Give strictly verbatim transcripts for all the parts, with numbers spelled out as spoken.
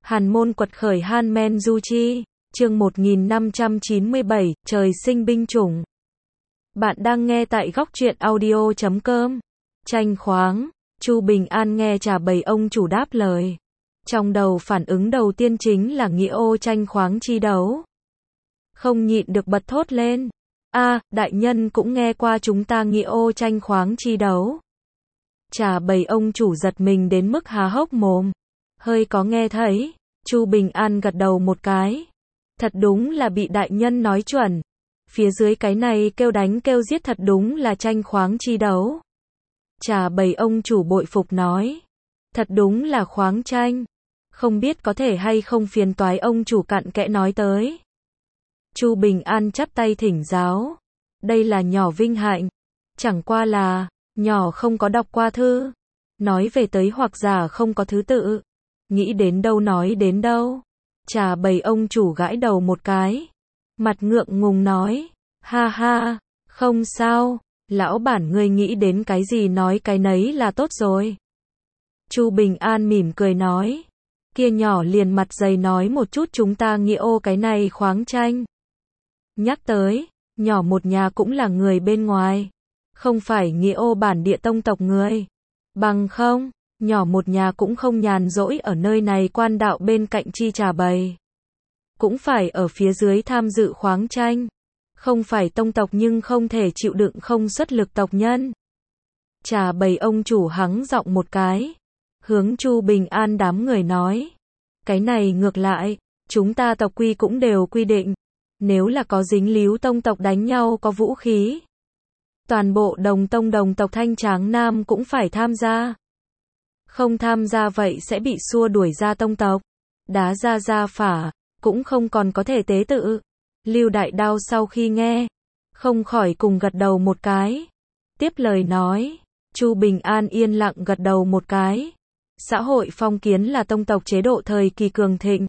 Hàn môn quật khởi Han Men Du Chi, chương một nghìn năm trăm chín mươi bảy, trời sinh binh chủng. Bạn đang nghe tại góc truyện audio chấm com. Tranh khoáng, Chu Bình An nghe trả bầy ông chủ đáp lời. Trong đầu phản ứng đầu tiên chính là nghĩa ô tranh khoáng chi đấu. Không nhịn được bật thốt lên. A, đại nhân cũng nghe qua chúng ta nghĩa ô tranh khoáng chi đấu. Trả bầy ông chủ giật mình đến mức há hốc mồm. Hơi có nghe thấy, Chu Bình An gật đầu một cái. Thật đúng là bị đại nhân nói chuẩn. Phía dưới cái này kêu đánh kêu giết thật đúng là tranh khoáng chi đấu. Trả bầy ông chủ bội phục nói. Thật đúng là khoáng tranh. Không biết có thể hay không phiền toái ông chủ cặn kẽ nói tới. Chu Bình An chắp tay thỉnh giáo. Đây là nhỏ vinh hạnh. Chẳng qua là, nhỏ không có đọc qua thư. Nói về tới hoặc giả không có thứ tự. Nghĩ đến đâu nói đến đâu. Trả bầy ông chủ gãi đầu một cái. Mặt ngượng ngùng nói. Ha ha, không sao. Lão bản ngươi nghĩ đến cái gì nói cái nấy là tốt rồi. Chu Bình An mỉm cười nói. Kia nhỏ liền mặt dày nói một chút chúng ta nghĩa ô cái này khoáng tranh. Nhắc tới, nhỏ một nhà cũng là người bên ngoài. Không phải nghĩa ô bản địa tông tộc người. Bằng không, nhỏ một nhà cũng không nhàn rỗi ở nơi này quan đạo bên cạnh chi trà bầy. Cũng phải ở phía dưới tham dự khoáng tranh. Không phải tông tộc nhưng không thể chịu đựng không xuất lực tộc nhân. Trà bầy ông chủ hắng giọng một cái. Hướng Chu Bình An đám người nói. Cái này ngược lại, chúng ta tộc quy cũng đều quy định. Nếu là có dính líu tông tộc đánh nhau có vũ khí. Toàn bộ đồng tông đồng tộc Thanh Tráng Nam cũng phải tham gia. Không tham gia vậy sẽ bị xua đuổi ra tông tộc. Đá ra ra phả, cũng không còn có thể tế tự. Lưu Đại Đao sau khi nghe, không khỏi cùng gật đầu một cái. Tiếp lời nói, Chu Bình An yên lặng gật đầu một cái. Xã hội phong kiến là tông tộc chế độ thời kỳ cường thịnh.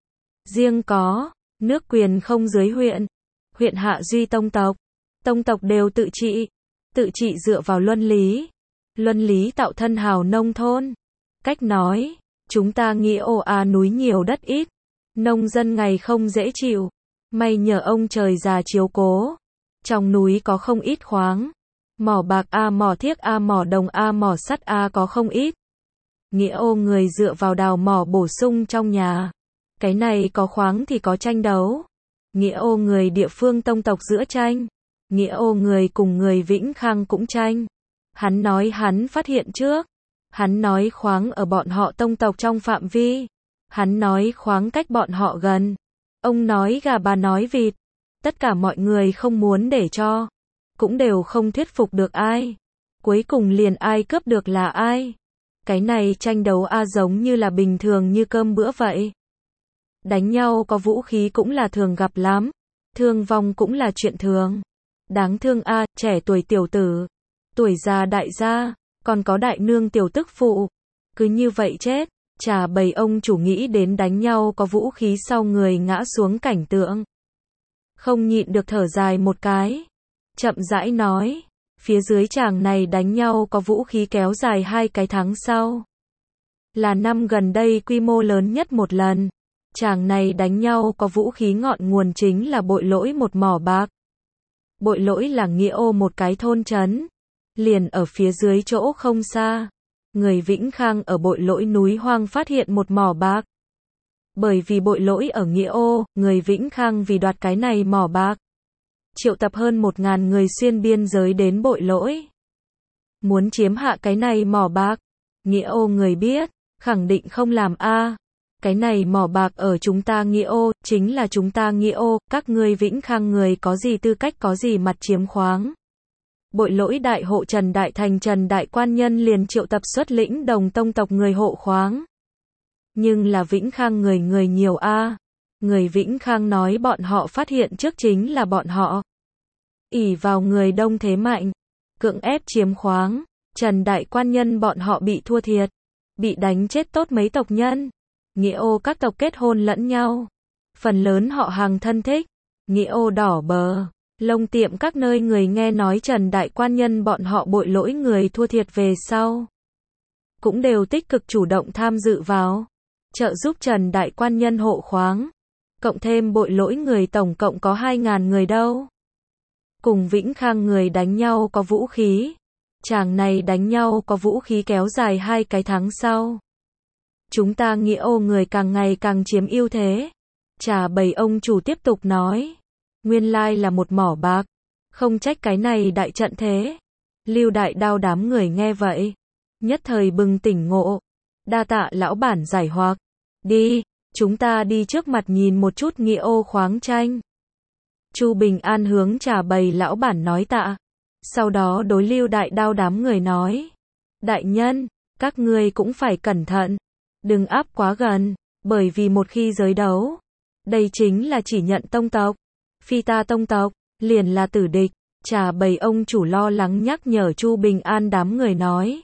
Riêng có, nước quyền không dưới huyện. Huyện hạ duy tông tộc. Tông tộc đều tự trị. Tự trị dựa vào luân lý. Luân lý tạo thân hào nông thôn. Cách nói, chúng ta nghĩa ô a núi nhiều đất ít. Nông dân ngày không dễ chịu. May nhờ ông trời già chiếu cố. Trong núi có không ít khoáng. Mỏ bạc a, mỏ thiếc a, mỏ đồng a, mỏ sắt a có không ít. Nghĩa ô người dựa vào đào mỏ bổ sung trong nhà. Cái này có khoáng thì có tranh đấu. Nghĩa ô người địa phương tông tộc giữa tranh. Nghĩa ô người cùng người Vĩnh Khang cũng tranh. Hắn nói hắn phát hiện trước. Hắn nói khoáng ở bọn họ tông tộc trong phạm vi. Hắn nói khoáng cách bọn họ gần. Ông nói gà bà nói vịt. Tất cả mọi người không muốn để cho. Cũng đều không thuyết phục được ai. Cuối cùng liền ai cướp được là ai. Cái này tranh đấu a giống như là bình thường như cơm bữa vậy. Đánh nhau có vũ khí cũng là thường gặp lắm. Thương vong cũng là chuyện thường. Đáng thương a, trẻ tuổi tiểu tử. Tuổi già đại gia. Còn có đại nương tiểu tức phụ. Cứ như vậy chết. Chả bầy ông chủ nghĩ đến đánh nhau có vũ khí sau người ngã xuống cảnh tượng. Không nhịn được thở dài một cái. Chậm rãi nói. Phía dưới chàng này đánh nhau có vũ khí kéo dài hai cái tháng sau. Là năm gần đây quy mô lớn nhất một lần. Chàng này đánh nhau có vũ khí ngọn nguồn chính là Bội Lỗi một mỏ bạc. Bội Lỗi là nghĩa ô một cái thôn trấn. Liền ở phía dưới chỗ không xa. Người Vĩnh Khang ở Bội Lỗi núi hoang phát hiện một mỏ bạc. Bởi vì Bội Lỗi ở nghĩa ô, người Vĩnh Khang vì đoạt cái này mỏ bạc. Triệu tập hơn một ngàn người xuyên biên giới đến Bội Lỗi. Muốn chiếm hạ cái này mỏ bạc. Nghĩa ô người biết, khẳng định không làm a. Cái này mỏ bạc ở chúng ta nghĩa ô, chính là chúng ta nghĩa ô, các ngươi Vĩnh Khang người có gì tư cách có gì mặt chiếm khoáng. Bội Lỗi đại hộ Trần Đại Thành Trần Đại Quan Nhân liền triệu tập xuất lĩnh đồng tông tộc người hộ khoáng. Nhưng là Vĩnh Khang người người nhiều a. Người Vĩnh Khang nói bọn họ phát hiện trước chính là bọn họ. Ỷ vào người đông thế mạnh. Cưỡng ép chiếm khoáng. Trần Đại Quan Nhân bọn họ bị thua thiệt. Bị đánh chết tốt mấy tộc nhân. Nghĩa ô các tộc kết hôn lẫn nhau. Phần lớn họ hàng thân thích. Nghĩa ô đỏ bờ. Lông tiệm các nơi người nghe nói Trần Đại Quan Nhân bọn họ Bội Lỗi người thua thiệt về sau. Cũng đều tích cực chủ động tham dự vào. trợ giúp Trần Đại Quan nhân hộ khoáng. Cộng thêm bội lỗi người tổng cộng có hai ngàn người đâu. Cùng Vĩnh Khang người đánh nhau có vũ khí. Chàng này đánh nhau có vũ khí kéo dài hai cái tháng sau. Chúng ta Nghĩa Ô người càng ngày càng chiếm ưu thế. Trà Bầy ông chủ tiếp tục nói. Nguyên lai là một mỏ bạc. Không trách cái này đại trận thế. Lưu Đại Đao đám người nghe vậy. Nhất thời bừng tỉnh ngộ. Đa tạ lão bản giải hoặc. Đi, chúng ta đi trước mặt nhìn một chút Nghĩa Ô khoáng tranh. Chu Bình An hướng Trà Bầy lão bản nói tạ. Sau đó đối Lưu Đại Đao đám người nói. Đại nhân, các ngươi cũng phải cẩn thận. Đừng áp quá gần, bởi vì một khi giới đấu, đây chính là chỉ nhận tông tộc. Phi ta tông tộc, liền là tử địch. Trà Bầy ông chủ lo lắng nhắc nhở Chu Bình An đám người nói.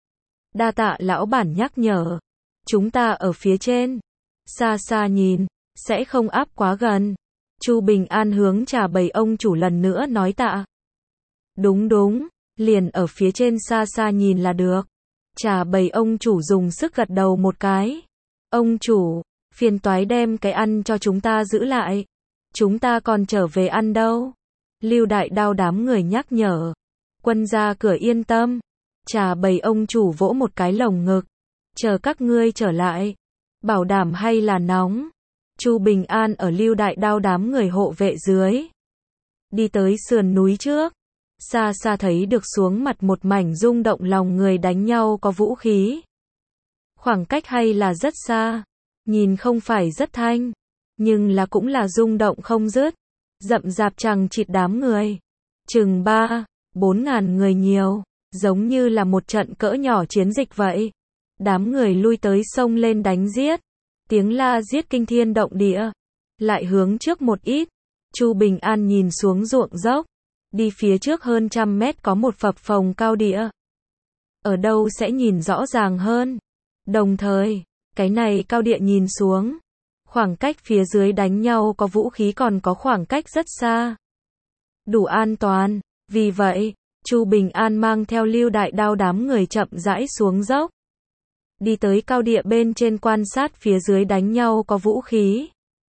Đa tạ lão bản nhắc nhở. Chúng ta ở phía trên. Xa xa nhìn, sẽ không áp quá gần. Chu Bình An hướng Trà Bầy ông chủ lần nữa nói tạ. Đúng đúng, liền ở phía trên xa xa nhìn là được. Trà Bầy ông chủ dùng sức gật đầu một cái. Ông chủ, phiền toái đem cái ăn cho chúng ta giữ lại. Chúng ta còn trở về ăn đâu. Lưu Đại Đao đám người nhắc nhở. Quân gia cửa yên tâm. Trà Bầy ông chủ vỗ một cái lồng ngực. Chờ các ngươi trở lại. Bảo đảm hay là nóng. Chu Bình An ở Lưu Đại Đao đám người hộ vệ dưới. Đi tới sườn núi trước. Xa xa thấy được xuống mặt một mảnh rung động lòng người đánh nhau có vũ khí. Khoảng cách hay là rất xa. Nhìn không phải rất thanh. Nhưng là cũng là rung động không dứt. Rậm rạp chằng chịt đám người. Chừng ba, bốn ngàn người nhiều. Giống như là một trận cỡ nhỏ chiến dịch vậy. Đám người lui tới sông lên đánh giết. Tiếng la giết kinh thiên động địa. Lại hướng trước một ít. Chu Bình An nhìn xuống ruộng dốc. Đi phía trước hơn trăm mét có một phập phồng cao địa. Ở đâu sẽ nhìn rõ ràng hơn. Đồng thời, cái này cao địa nhìn xuống. Khoảng cách phía dưới đánh nhau có vũ khí còn có khoảng cách rất xa. Đủ an toàn. Vì vậy, Chu Bình An mang theo Lưu Đại Đao đám người chậm rãi xuống dốc. Đi tới cao địa bên trên quan sát phía dưới đánh nhau có vũ khí.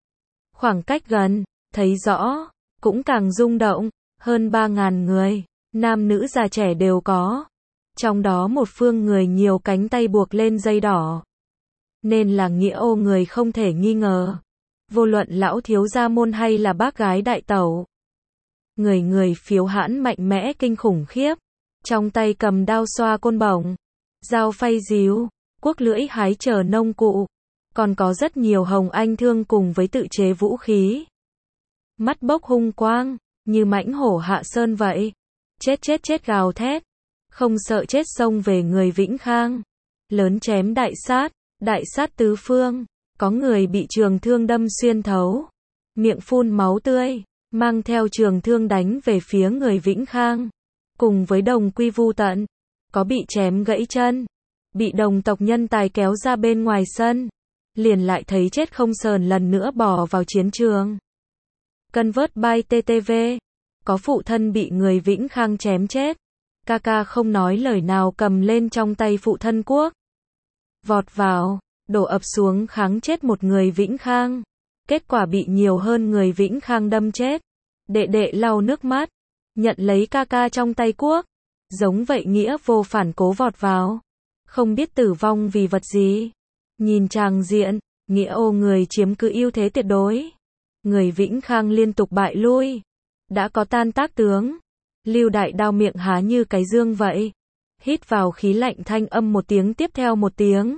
Khoảng cách gần, thấy rõ, cũng càng rung động. Hơn ba ngàn người, nam nữ già trẻ đều có. Trong đó một phương người nhiều cánh tay buộc lên dây đỏ. Nên là Nghĩa Ô người không thể nghi ngờ. Vô luận lão thiếu gia môn hay là bác gái đại tẩu. Người người phiếu hãn mạnh mẽ kinh khủng khiếp. Trong tay cầm đao xoa côn bổng. Dao phay díu, cuốc lưỡi hái chờ nông cụ. Còn có rất nhiều hồng anh thương cùng với tự chế vũ khí. Mắt bốc hung quang. Như mãnh hổ hạ sơn vậy. Chết chết chết gào thét. Không sợ chết xông về người Vĩnh Khang. Lớn chém đại sát. Đại sát tứ phương. Có người bị trường thương đâm xuyên thấu. Miệng phun máu tươi. Mang theo trường thương đánh về phía người Vĩnh Khang. Cùng với đồng quy vu tận. Có bị chém gãy chân. Bị đồng tộc nhân tài kéo ra bên ngoài sân. Liền lại thấy chết không sờn lần nữa bò vào chiến trường. Cân vớt by tê tê vê. Có phụ thân bị người Vĩnh Khang chém chết. Ca ca không nói lời nào cầm lên trong tay phụ thân cuốc. Vọt vào, đổ ập xuống kháng chết một người Vĩnh Khang. Kết quả bị nhiều hơn người Vĩnh Khang đâm chết. Đệ đệ lau nước mắt. Nhận lấy ca ca trong tay cuốc. Giống vậy nghĩa vô phản cố vọt vào. Không biết tử vong vì vật gì. Nhìn tràng diện, Nghĩa Ô người chiếm cứ ưu thế tuyệt đối. Người Vĩnh Khang liên tục bại lui. Đã có tan tác tướng. Lưu Đại Đao miệng há như cái dương vậy. Hít vào khí lạnh thanh âm một tiếng tiếp theo một tiếng.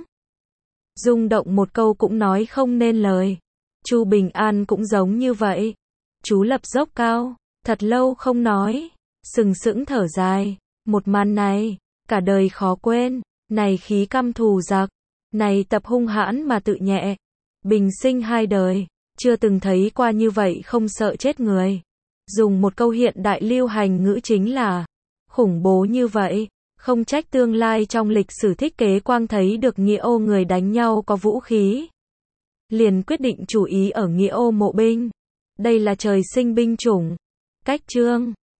Rung động một câu cũng nói không nên lời. Chu Bình An cũng giống như vậy. Chú lập dốc cao. Thật lâu không nói. Sừng sững thở dài. Một màn này. Cả đời khó quên. Này khí căm thù giặc. Này tập hung hãn mà tự nhẹ. Bình sinh hai đời. Chưa từng thấy qua như vậy không sợ chết người. Dùng một câu hiện đại lưu hành ngữ chính là khủng bố như vậy. Không trách tương lai trong lịch sử thích kế quang thấy được Nghĩa Ô người đánh nhau có vũ khí. Liền quyết định chú ý ở Nghĩa Ô mộ binh. Đây là trời sinh binh chủng. Cách chương